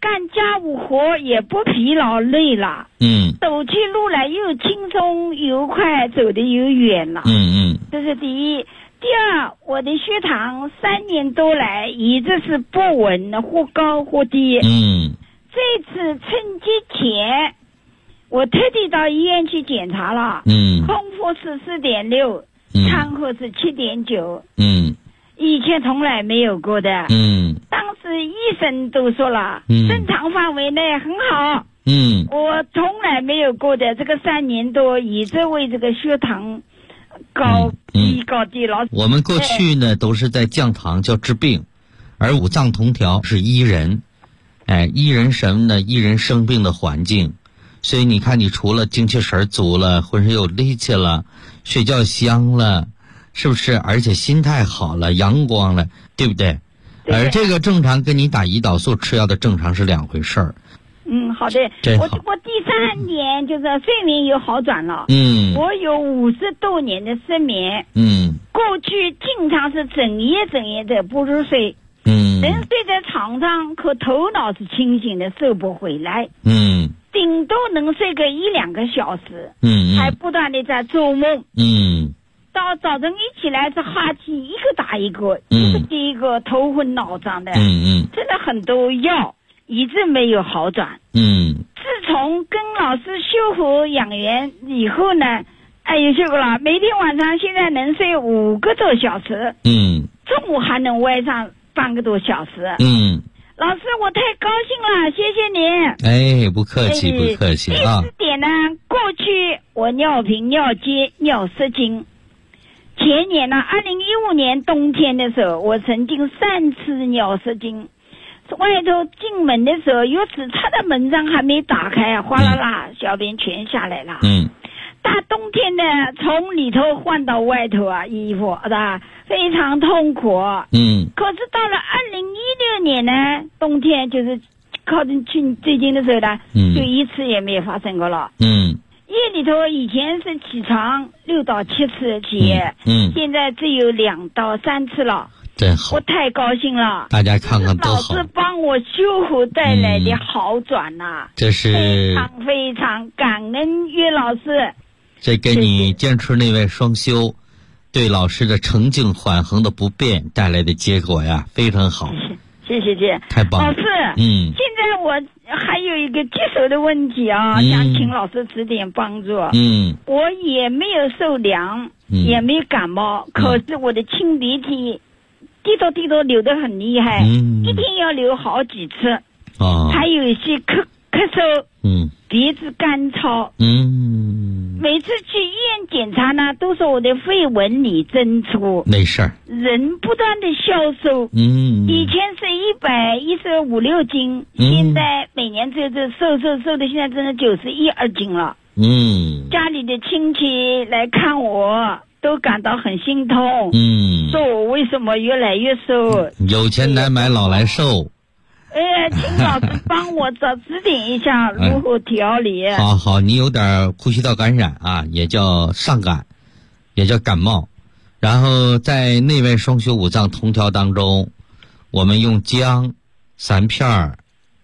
干家务活也不疲劳累了。走起路来又轻松又快，走得又远了。这是第一。第二，我的血糖3年多来一直是不稳，或高或低。这次春节前，我特地到医院去检查了。空腹是4.6，餐后是7.9。以前从来没有过的。当时医生都说了，正常范围内很好。我从来没有过的，这个3年多一直为这个血糖高低了。 我们过去呢都是在降糖叫治病，而五脏同调是医人。医人什么呢？医人生病的环境。所以你看，你除了精气神足了，浑身有力气了，睡觉香了，是不是？而且心态好了，阳光了，对不对？而这个正常跟你打胰岛素吃药的正常是2回事儿。 好的。我第3年就是睡眠有好转了。我有50多年的失眠。过去经常是整夜的不入睡。人睡在床上，可头脑是清醒的，收不回来。顶多能睡个1-2个小时。还不断的在做梦。到早晨一起来是哈气一个打一个，一个接一个，头昏脑胀的。真的很多药一直没有好转。自从跟老师修复养元以后呢，有修复了，每天晚上现在能睡5个多小时。中午还能歪上半个多小时。老师，我太高兴了，谢谢您。 不客气不客气啊。 第4点呢，过去我尿频尿结尿失禁。前年呢，2015年冬天的时候，我曾经3次尿失禁。外头进门的时候，有纸插在门上还没打开，哗啦啦，小便全下来了。大冬天的，从里头换到外头衣服非常痛苦。可是到了2016年呢，冬天就是靠近最近的时候呢，就1次也没有发生过了。夜里头以前是起床6到7次起，现在只有2到3次了。 真好， 我太高兴了。 大家看看多好， 老师帮我修复带来的好转这是非常感恩岳老师。 这给你坚持那位双修，对老师的澄净缓衡的不变带来的结果呀，非常好。 谢谢， 太棒了。 老师，现在我还有一个棘手的问题想请老师指点帮助。我也没有受凉，也没有感冒，可是我的清鼻涕滴答流得很厉害，一天要流好几次。还有一些咳嗽，鼻子干燥。每次去医院检查呢，都说我的肺纹理增粗， 没事儿， 人不断的消瘦。以前是115-116斤，现在每年瘦的，现在真的91-2斤了。家里的亲戚来看我，都感到很心痛。说我为什么越来越瘦？ 有钱难买老来瘦。 请老师帮我指点一下如何调理。 好，你有点呼吸道感染也叫上感，也叫感冒。然后在内外双修五脏同调当中，我们用姜3片，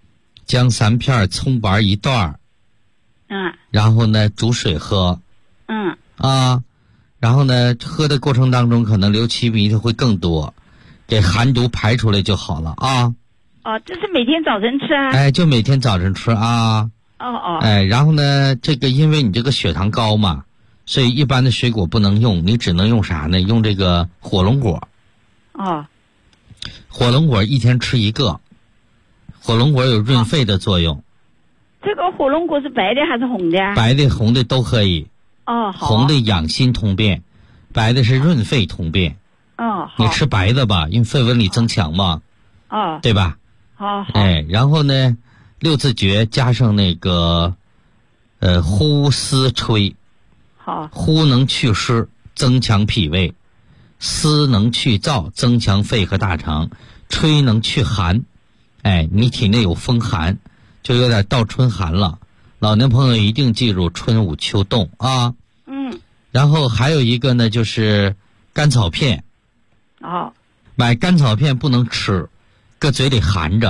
葱白1段。然后呢煮水喝。然后呢喝的过程当中可能流气鼻涕会更多，给寒毒排出来就好了这是每天早晨吃就每天早晨吃然后呢这个因为你这个血糖高嘛，所以一般的水果不能用，你只能用啥呢？用这个火龙果。火龙果一天吃1个，火龙果有润肺的作用。 这个火龙果是白的还是红的？ 白的红的都可以。 好。 红的养心通便，白的是润肺通便。 好。 你吃白的吧，因为肺纹理增强嘛。对吧？ 好。 然后呢6字诀加上那个呼丝吹。呼能祛湿增强脾胃，丝能去燥增强肺和大肠，吹能去寒。你体内有风寒，就有点到春寒了。老年朋友一定记住春捂秋冻然后还有一个呢就是甘草片。买甘草片不能吃，搁嘴里含着，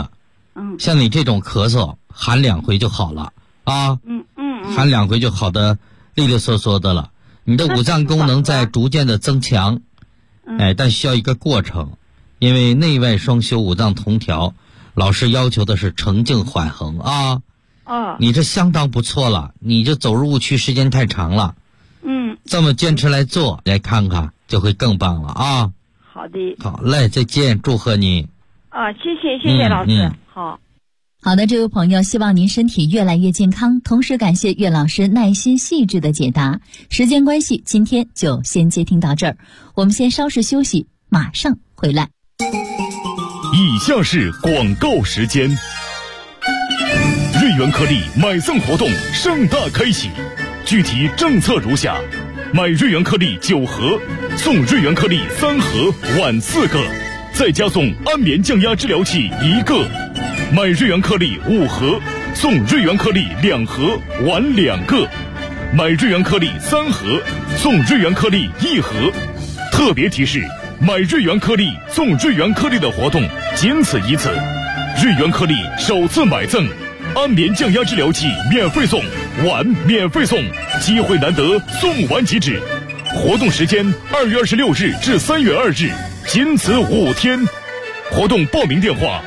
像你这种咳嗽，喊2回就好了啊。喊2回就好的利利索索的了。你的五脏功能在逐渐的增强，但需要一个过程，因为内外双修，五脏同调，老师要求的是澄净缓衡啊。你这相当不错了，你这走入误区时间太长了。这么坚持来做，来看看就会更棒了啊。 好的。 好嘞，再见，祝贺你。 谢谢老师。 好的，这位朋友，希望您身体越来越健康，同时感谢岳老师耐心细致的解答。时间关系，今天就先接听到这儿，我们先稍事休息，马上回来。 以下是广告时间。瑞元颗粒买赠活动盛大开启，具体政策如下：买瑞元颗粒9盒，送瑞元颗粒3盒，碗4个，再加送安眠降压治疗器1个；买瑞元颗粒5盒，送瑞元颗粒2盒，碗2个；买瑞元颗粒3盒，送瑞元颗粒1盒。特别提示：买瑞元颗粒送瑞元颗粒的活动仅此一次。瑞元颗粒首次买赠，安眠降压治疗器免费送，碗免费送，机会难得，送完即止。活动时间2月26日至3月2日，仅此5天。活动报名电话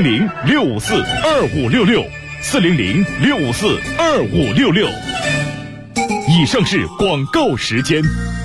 400-654-2566，400-654-2566。以上是广告时间。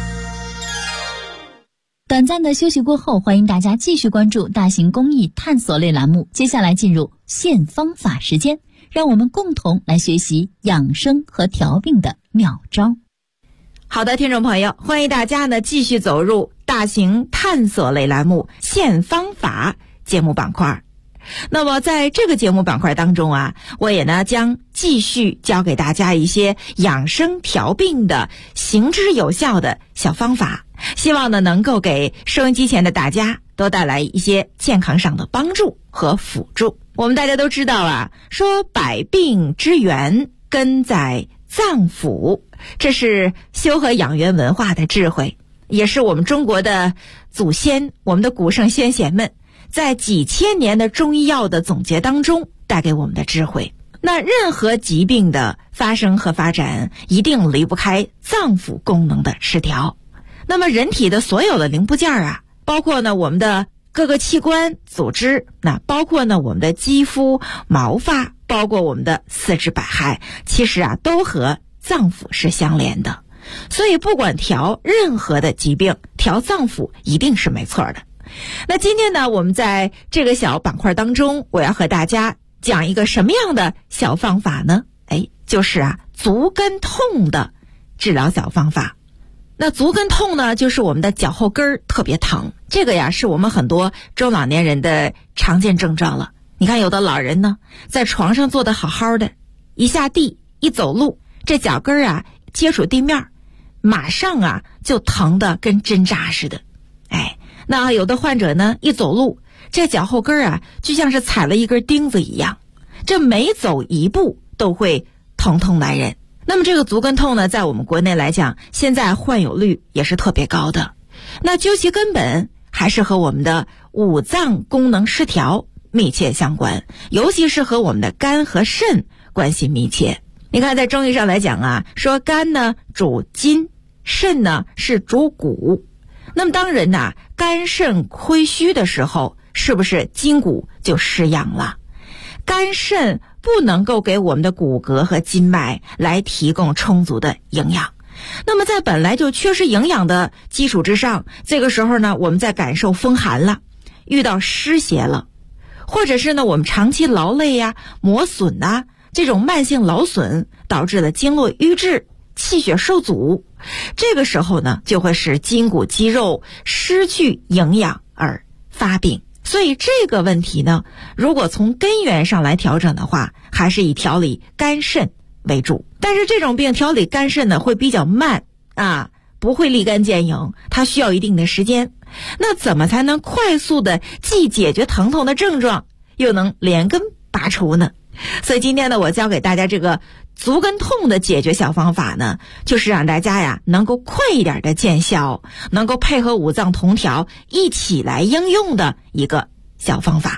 短暂的休息过后，欢迎大家继续关注大型公益探索类栏目。接下来进入现方法时间，让我们共同来学习养生和调病的妙招。 好的，听众朋友，欢迎大家呢继续走入大型探索类栏目现方法节目板块。那么在这个节目板块当中啊，我也呢将继续教给大家一些养生调病的行之有效的小方法，希望呢能够给收音机前的大家都带来一些健康上的帮助和辅助。我们大家都知道啊，说百病之源根在脏腑，这是修和养元文化的智慧，也是我们中国的祖先，我们的古圣先贤们在几千年的中医药的总结当中带给我们的智慧。那任何疾病的发生和发展一定离不开脏腑功能的失调。那么人体的所有的零部件啊，包括呢我们的各个器官组织，那包括呢我们的肌肤毛发，包括我们的四肢百骸，其实啊都和脏腑是相连的。所以不管调任何的疾病，调脏腑一定是没错的。那今天呢，我们在这个小板块当中，我要和大家讲一个什么样的小方法呢？就是啊足跟痛的治疗小方法。那足跟痛呢，就是我们的脚后跟特别疼，这个呀是我们很多中老年人的常见症状了。你看有的老人呢，在床上坐得好好的，一下地一走路，这脚跟啊接触地面，马上啊就疼得跟针扎似的。那有的患者呢，一走路，这脚后跟啊就像是踩了一根钉子一样，这每走一步都会疼痛难忍。那么这个足跟痛呢，在我们国内来讲，现在患有率也是特别高的。那究其根本，还是和我们的五脏功能失调密切相关，尤其是和我们的肝和肾关系密切。你看在中医上来讲啊，说肝呢主筋，肾呢是主骨。那么当人呐肝肾亏虚的时候，是不是筋骨就失养了？肝肾不能够给我们的骨骼和筋脉来提供充足的营养。那么在本来就缺失营养的基础之上，这个时候呢，我们在感受风寒了，遇到湿邪了，或者是呢我们长期劳累呀、磨损啊，这种慢性劳损导致了经络瘀滞、气血受阻，这个时候呢就会使筋骨肌肉失去营养而发病。所以这个问题呢，如果从根源上来调整的话，还是以调理肝肾为主。但是这种病调理肝肾呢会比较慢啊，不会立竿见影，它需要一定的时间。那怎么才能快速的既解决疼痛的症状，又能连根拔除呢？所以今天呢，我教给大家这个足跟痛的解决小方法呢，就是让大家呀能够快一点的见效，能够配合五脏同调一起来应用的一个小方法。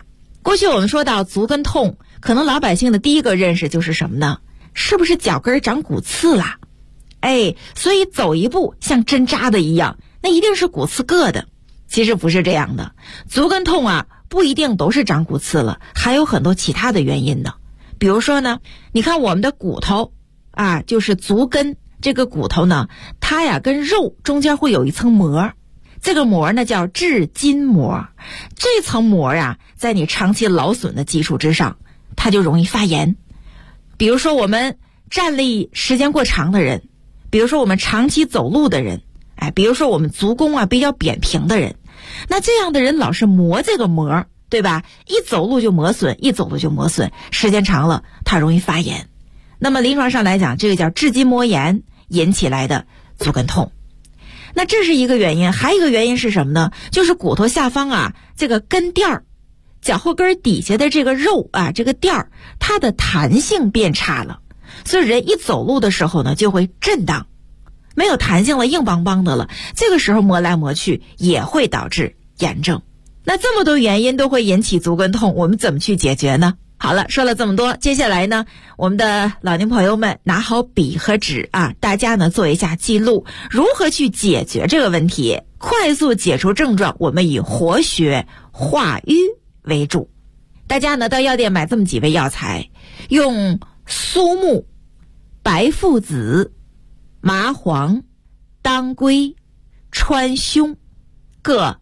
过去我们说到足跟痛，可能老百姓的第一个认识就是什么呢？是不是脚跟长骨刺了？所以走一步像针扎的一样，那一定是骨刺硌的。其实不是这样的，足跟痛啊，不一定都是长骨刺了，还有很多其他的原因呢。比如说呢，你看我们的骨头啊，就是足跟这个骨头呢，它呀跟肉中间会有一层膜，这个膜呢叫至筋膜。这层膜啊，在你长期劳损的基础之上，它就容易发炎。比如说我们站立时间过长的人，比如说我们长期走路的人，比如说我们足弓啊比较扁平的人，那这样的人老是磨这个膜，对吧？一走路就磨损，时间长了它容易发炎。那么临床上来讲，这个叫至筋膜炎引起来的足跟痛。那这是一个原因，还有一个原因是什么呢？就是骨头下方啊，这个跟垫儿，脚后跟底下的这个肉啊，这个垫儿，它的弹性变差了，所以人一走路的时候呢，就会震荡，没有弹性了，硬邦邦的了，这个时候磨来磨去也会导致炎症。那这么多原因都会引起足跟痛，我们怎么去解决呢？好了，说了这么多，接下来呢，我们的老年朋友们拿好笔和纸啊，大家呢做一下记录，如何去解决这个问题，快速解除症状，我们以活血化瘀为主。大家呢到药店买这么几味药材，用苏木、白附子、麻黄、当归、川芎各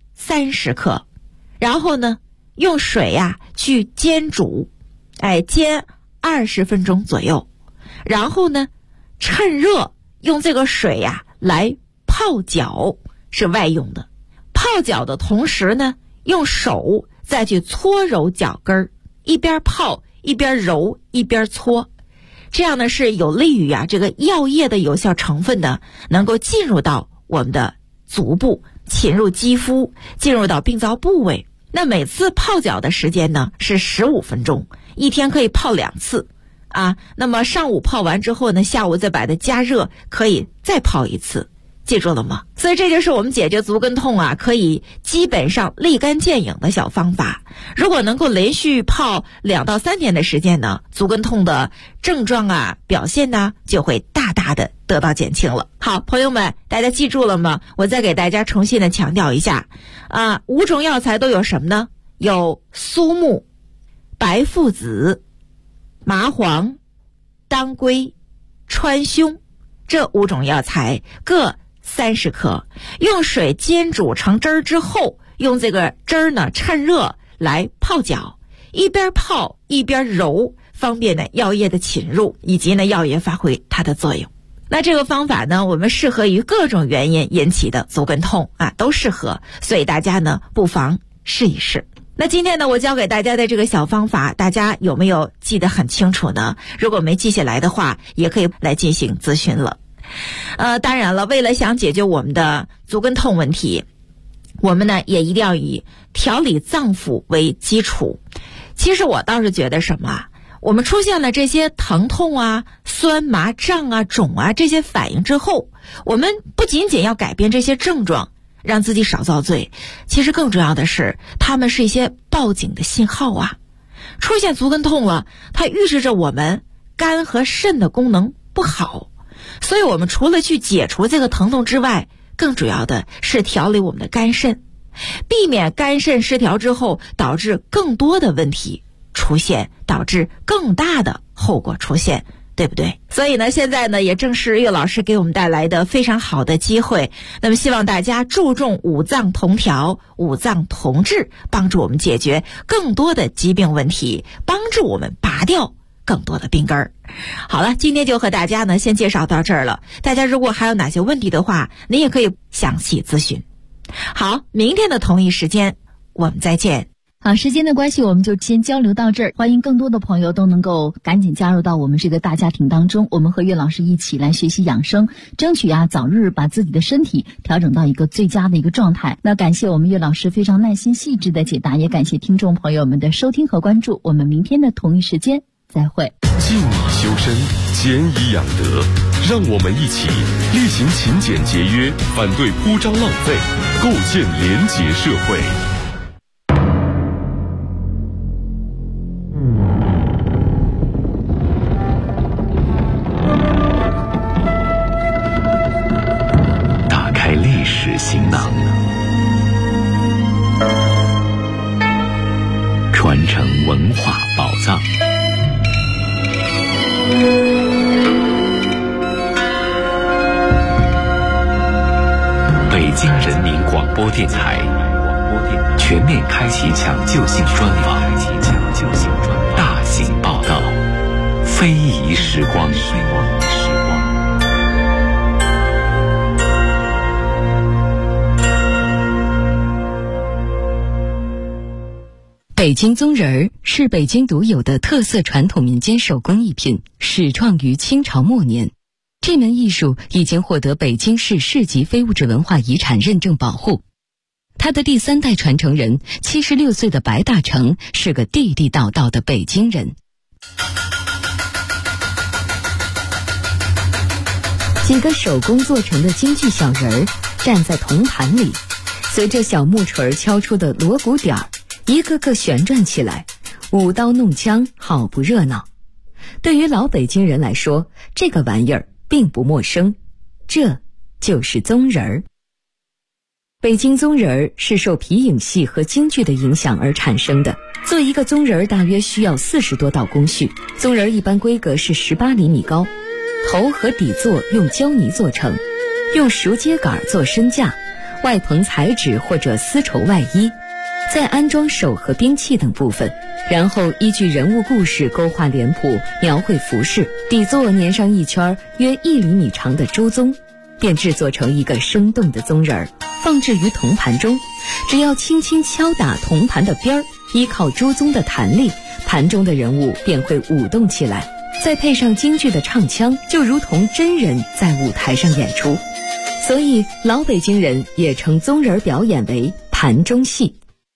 30克，然后呢用水啊去煎煮，煎20分钟左右，然后呢趁热用这个水呀来泡脚，是外用的。泡脚的同时呢，用手再去搓揉脚跟儿，一边泡一边揉一边搓，这样呢是有利于这个药液的有效成分呢能够进入到我们的足部，侵入肌肤，进入到病灶部位。那每次泡脚的时间呢是15分钟，一天可以泡2次啊。那么上午泡完之后呢，下午再把它加热，可以再泡1次，记住了吗？所以这就是我们解决足跟痛啊，可以基本上立竿见影的小方法。如果能够连续泡2到3天的时间呢，足跟痛的症状啊表现呢就会大大的得到减轻了。好，朋友们，大家记住了吗？我再给大家重新的强调一下，5种药材都有什么呢？有苏木、白附子、麻黄、当归、川芎，这5种药材各30克，用水煎煮成汁儿之后，用这个汁儿呢趁热来泡脚，一边泡一边揉，方便呢药液的侵入，以及呢药液发挥它的作用。那这个方法呢，我们适合于各种原因引起的足跟痛啊，都适合，所以大家呢不妨试一试。那今天呢，我教给大家的这个小方法，大家有没有记得很清楚呢？如果没记下来的话，也可以来进行咨询了。当然了，为了想解决我们的足跟痛问题，我们呢也一定要以调理脏腑为基础。其实我倒是觉得什么我们出现了这些疼痛啊、酸麻胀啊、肿啊这些反应之后，我们不仅仅要改变这些症状，让自己少遭罪，其实更重要的是，它们是一些报警的信号啊。出现足跟痛了，它预示着我们肝和肾的功能不好，所以我们除了去解除这个疼痛之外，更主要的是调理我们的肝肾，避免肝肾失调之后导致更多的问题出现，导致更大的后果出现，对不对？所以呢，现在呢也正是岳老师给我们带来的非常好的机会，那么希望大家注重五脏同调、五脏同治，帮助我们解决更多的疾病问题，帮助我们拔掉更多的病根儿。好了，今天就和大家呢先介绍到这儿了，大家如果还有哪些问题的话，您也可以详细咨询。好，明天的同一时间我们再见。 好，时间的关系，我们就先交流到这儿。欢迎更多的朋友都能够赶紧加入到我们这个大家庭当中，我们和岳老师一起来学习养生，争取早日把自己的身体调整到一个最佳的一个状态。那感谢我们岳老师非常耐心细致的解答，也感谢听众朋友们的收听和关注。我们明天的同一时间再会。 静以修身，俭以养德，让我们一起厉行勤俭节约，反对铺张浪费，构建廉洁社会。 电台全面开启抢救性专访，大型报道，非遗时光。 北京宗人儿是北京独有的特色传统民间手工艺品，始创于清朝末年。这门艺术已经获得北京市市级非物质文化遗产认证保护。他的第3代传承人76岁的白大成是个地地道道的北京人。几个手工做成的京剧小人儿站在铜盘里，随着小木锤敲出的锣鼓点儿，一个个旋转起来，舞刀弄枪，好不热闹。对于老北京人来说，这个玩意儿并不陌生，这就是宗人儿。北京宗人儿是受皮影戏和京剧的影响而产生的。做一个宗人儿大约需要40多道工序。宗人儿一般规格是18厘米高，头和底座用胶泥做成，用熟秸秆做身架，外棚彩纸或者丝绸外衣，再安装手和兵器等部分，然后依据人物故事勾画脸谱，描绘服饰，底座粘上一圈约1厘米长的朱宗，便制作成一个生动的宗人儿，放置于铜盘中。只要轻轻敲打铜盘的边儿，依靠朱宗的弹力，盘中的人物便会舞动起来，再配上京剧的唱腔，就如同真人在舞台上演出。所以老北京人也称宗人表演为盘中戏。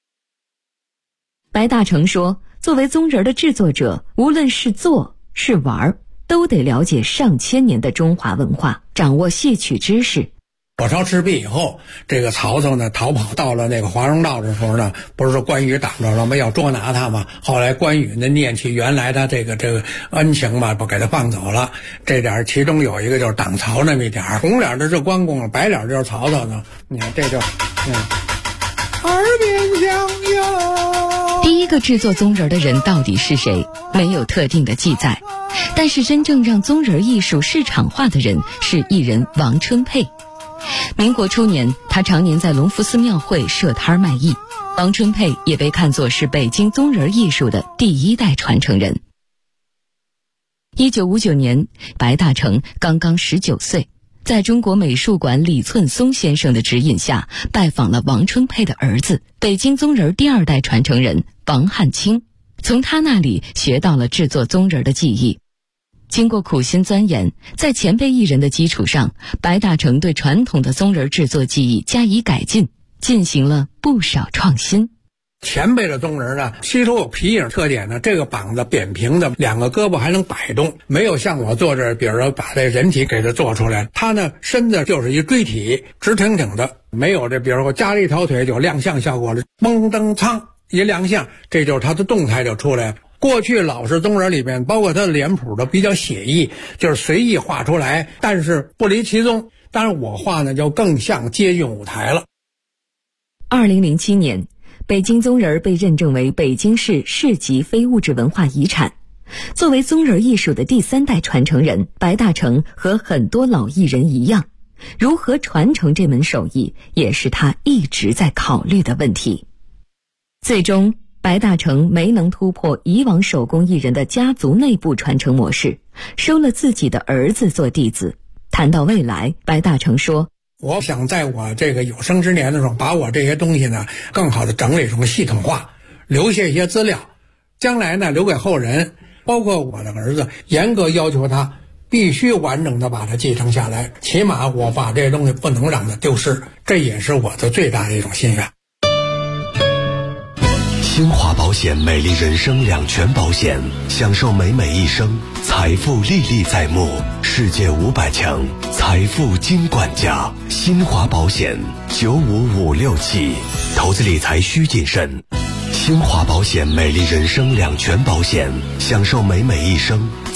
白大成说，作为宗人的制作者，无论是做是玩，都得了解上千年的中华文化，掌握戏曲知识。 火烧赤壁以后，这个曹操呢逃跑到了那个华容道的时候呢，不是说关羽挡着了吗？要捉拿他嘛。后来关羽呢念起原来他这个恩情嘛，不给他放走了。这点其中有一个就是挡曹那么一点，红脸的是关公，白脸就是曹操呢。你看这就耳边响哟。 第一个制作宗人的人到底是谁？没有特定的记载。但是真正让宗人艺术市场化的人是艺人王春佩。民国初年，他常年在隆福寺庙会设摊卖艺。王春佩也被看作是北京宗人艺术的第1代传承人。1959年，白大成刚刚19岁，在中国美术馆李寸松先生的指引下，拜访了王春佩的儿子，北京宗人第2代传承人王汉卿，从他那里学到了制作宗人的技艺。经过苦心钻研，在前辈艺人的基础上，白大成对传统的宗人制作技艺加以改进，进行了不少创新。 前辈的宗人呢，吸收有皮影特点呢，这个膀子扁平的，2个胳膊还能摆动，没有像我做这，比如说把这人体给它做出来，他呢身子就是一锥体，直挺挺的，没有这，比如说加了一条腿就亮相效果了，嘣噔噌一亮相，这就是他的动态就出来了。过去老式宗人里面，包括他的脸谱都比较写意，就是随意画出来，但是不离其宗。当然我画呢就更像接近舞台了。 2007年，北京宗人被认证为北京市市级非物质文化遗产。作为宗人艺术的第3代传承人，白大成和很多老艺人一样，如何传承这门手艺，也是他一直在考虑的问题。最终白大成没能突破以往手工艺人的家族内部传承模式，收了自己的儿子做弟子。谈到未来，白大成说， 我想在我这个有生之年的时候，把我这些东西呢更好的整理成系统化，留下一些资料，将来呢留给后人，包括我的儿子，严格要求他必须完整的把它继承下来，起码我把这些东西不能让它丢失，这也是我的最大的一种心愿。 新华保险美丽人生两全保险，享受美美一生，财富历历在目，世界500强财富金管家。新华保险95567，投资理财需谨慎。新华保险美丽人生两全保险，享受美美一生，